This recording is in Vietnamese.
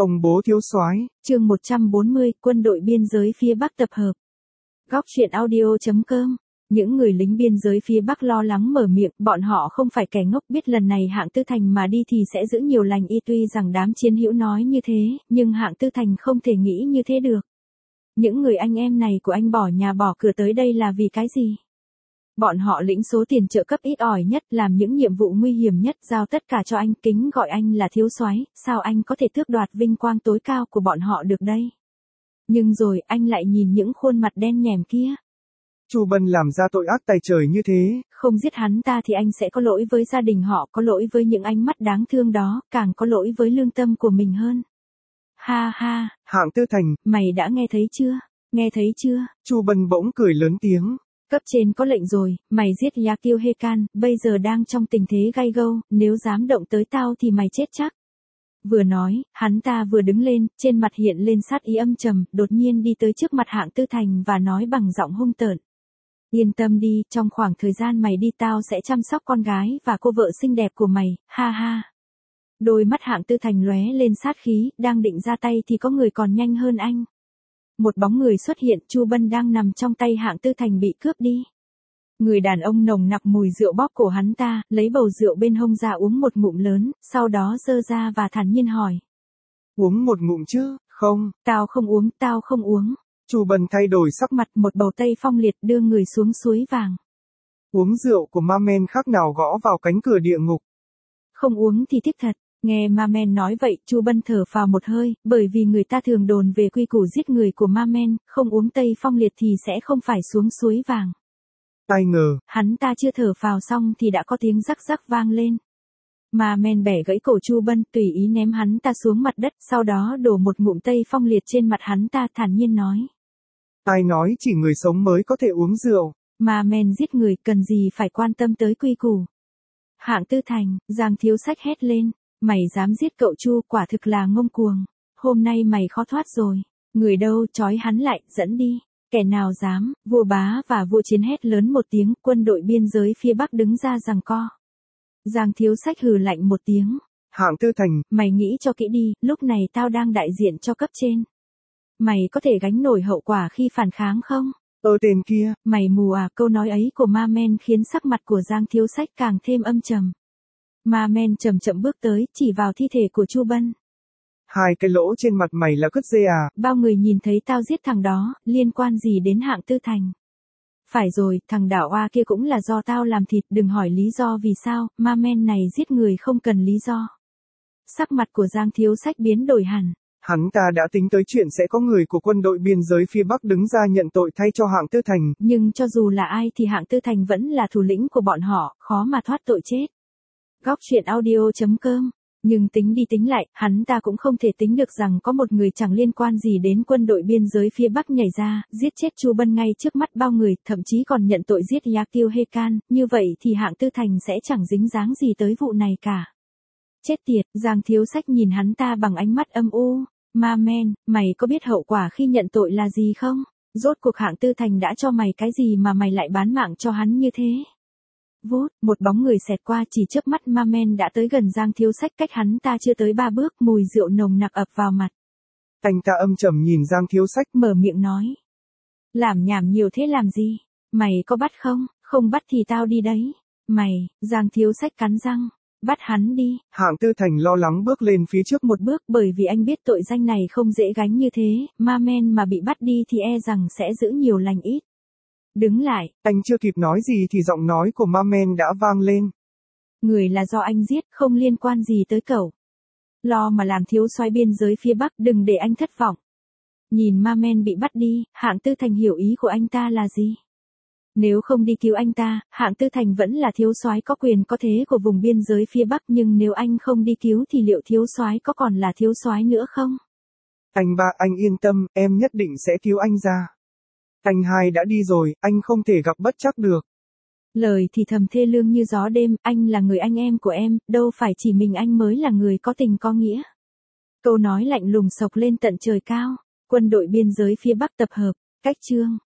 Ông bố thiếu soái. Chương 140, quân đội biên giới phía Bắc tập hợp. Góc truyện audio.com. Những người lính biên giới phía Bắc lo lắng mở miệng, bọn họ không phải kẻ ngốc, biết lần này Hạng Tư Thành mà đi thì sẽ giữ nhiều lành y, tuy rằng đám chiến hữu nói như thế, nhưng Hạng Tư Thành không thể nghĩ như thế được. Những người anh em này của anh bỏ nhà bỏ cửa tới đây là vì cái gì? Bọn họ lĩnh số tiền trợ cấp ít ỏi nhất, làm những nhiệm vụ nguy hiểm nhất, giao tất cả cho anh, kính gọi anh là thiếu soái, sao anh có thể tước đoạt vinh quang tối cao của bọn họ được đây? Nhưng rồi anh lại nhìn những khuôn mặt đen nhẻm kia. Chu Bân làm ra tội ác tày trời như thế. Không giết hắn ta thì anh sẽ có lỗi với gia đình họ, có lỗi với những ánh mắt đáng thương đó, càng có lỗi với lương tâm của mình hơn. Ha ha. Hạng Tư Thành, mày đã nghe thấy chưa? Nghe thấy chưa? Chu Bân bỗng cười lớn tiếng. Cấp trên có lệnh rồi, mày giết Yakil Hekan, bây giờ đang trong tình thế gay gâu, nếu dám động tới tao thì mày chết chắc. Vừa nói, hắn ta vừa đứng lên, trên mặt hiện lên sát ý âm trầm, đột nhiên đi tới trước mặt Hạng Tư Thành và nói bằng giọng hung tợn. Yên tâm đi, trong khoảng thời gian mày đi tao sẽ chăm sóc con gái và cô vợ xinh đẹp của mày, ha ha. Đôi mắt Hạng Tư Thành lóe lên sát khí, đang định ra tay thì có người còn nhanh hơn anh. Một bóng người xuất hiện, Chu Bân đang nằm trong tay Hạng Tư Thành bị cướp đi. Người đàn ông nồng nặc mùi rượu bóp cổ hắn ta, lấy bầu rượu bên hông ra uống một ngụm lớn, sau đó giơ ra và thản nhiên hỏi. Uống một ngụm chứ, không? Tao không uống. Chu Bân thay đổi sắc mặt, một bầu tây phong liệt đưa người xuống suối vàng. Uống rượu của ma men khác nào gõ vào cánh cửa địa ngục. Không uống thì thích thật. Nghe ma men nói vậy, Chu Bân thở phào một hơi, bởi vì người ta thường đồn về quy củ giết người của ma men, không uống tây phong liệt thì sẽ không phải xuống suối vàng. Ai ngờ, hắn ta chưa thở phào xong thì đã có tiếng rắc rắc vang lên. Ma men bẻ gãy cổ Chu Bân, tùy ý ném hắn ta xuống mặt đất, sau đó đổ một ngụm tây phong liệt trên mặt hắn ta, thản nhiên nói. Ai nói chỉ người sống mới có thể uống rượu. Ma men giết người, cần gì phải quan tâm tới quy củ. Hạng Tư Thành, Giang Thiếu Sách hét lên. Mày dám giết cậu Chu, quả thực là ngông cuồng. Hôm nay mày khó thoát rồi. Người đâu, trói hắn lại, dẫn đi. Kẻ nào dám? Vua Bá và vua Chiến hét lớn một tiếng, quân đội biên giới phía Bắc đứng ra giằng co. Giang Thiếu Sách hừ lạnh một tiếng. Hạng Tư Thành, mày nghĩ cho kỹ đi, lúc này tao đang đại diện cho cấp trên. Mày có thể gánh nổi hậu quả khi phản kháng không? Tên kia. Mày mù à? Câu nói ấy của ma men khiến sắc mặt của Giang Thiếu Sách càng thêm âm trầm. Ma men chậm chậm bước tới, chỉ vào thi thể của Chu Bân. Hai cái lỗ trên mặt mày là cứt dê à? Bao người nhìn thấy tao giết thằng đó, liên quan gì đến Hạng Tư Thành? Phải rồi, thằng đảo oa kia cũng là do tao làm thịt, đừng hỏi lý do vì sao, ma men này giết người không cần lý do. Sắc mặt của Giang Thiếu Sách biến đổi hẳn. Hắn ta đã tính tới chuyện sẽ có người của quân đội biên giới phía Bắc đứng ra nhận tội thay cho Hạng Tư Thành. Nhưng cho dù là ai thì Hạng Tư Thành vẫn là thủ lĩnh của bọn họ, khó mà thoát tội chết. Góc truyện audio.com. Nhưng tính đi tính lại, hắn ta cũng không thể tính được rằng có một người chẳng liên quan gì đến quân đội biên giới phía Bắc nhảy ra, giết chết Chu Bân ngay trước mắt bao người, thậm chí còn nhận tội giết Yakil Hekan, như vậy thì Hạng Tư Thành sẽ chẳng dính dáng gì tới vụ này cả. Chết tiệt, Giang Thiếu Sách nhìn hắn ta bằng ánh mắt âm u. Ma men, mày có biết hậu quả khi nhận tội là gì không? Rốt cuộc Hạng Tư Thành đã cho mày cái gì mà mày lại bán mạng cho hắn như thế? Vút, một bóng người xẹt qua, chỉ chớp mắt ma men đã tới gần Giang Thiếu Sách, cách hắn ta chưa tới 3 bước, mùi rượu nồng nặc ập vào mặt. Anh ta âm trầm nhìn Giang Thiếu Sách, mở miệng nói. Làm nhảm nhiều thế làm gì? Mày có bắt không? Không bắt thì tao đi đấy. Mày, Giang Thiếu Sách cắn răng. Bắt hắn đi. Hạng Tư Thành lo lắng bước lên phía trước một bước, bởi vì anh biết tội danh này không dễ gánh như thế, ma men mà bị bắt đi thì e rằng sẽ giữ nhiều lành ít. Đứng lại. Anh chưa kịp nói gì thì giọng nói của ma men đã vang lên. Người là do anh giết, không liên quan gì tới cậu. Lo mà làm thiếu soái biên giới phía Bắc, đừng để anh thất vọng. Nhìn ma men bị bắt đi, Hạng Tư Thành hiểu ý của anh ta là gì. Nếu không đi cứu anh ta, Hạng Tư Thành vẫn là thiếu soái có quyền có thế của vùng biên giới phía Bắc, nhưng nếu anh không đi cứu thì liệu thiếu soái có còn là thiếu soái nữa không? Anh ba, anh yên tâm, em nhất định sẽ cứu anh ra. Anh hai đã đi rồi, anh không thể gặp bất trắc được. Lời thì thầm thê lương như gió đêm, anh là người anh em của em, đâu phải chỉ mình anh mới là người có tình có nghĩa. Câu nói lạnh lùng sộc lên tận trời cao. Quân đội biên giới phía Bắc tập hợp. Cách chương.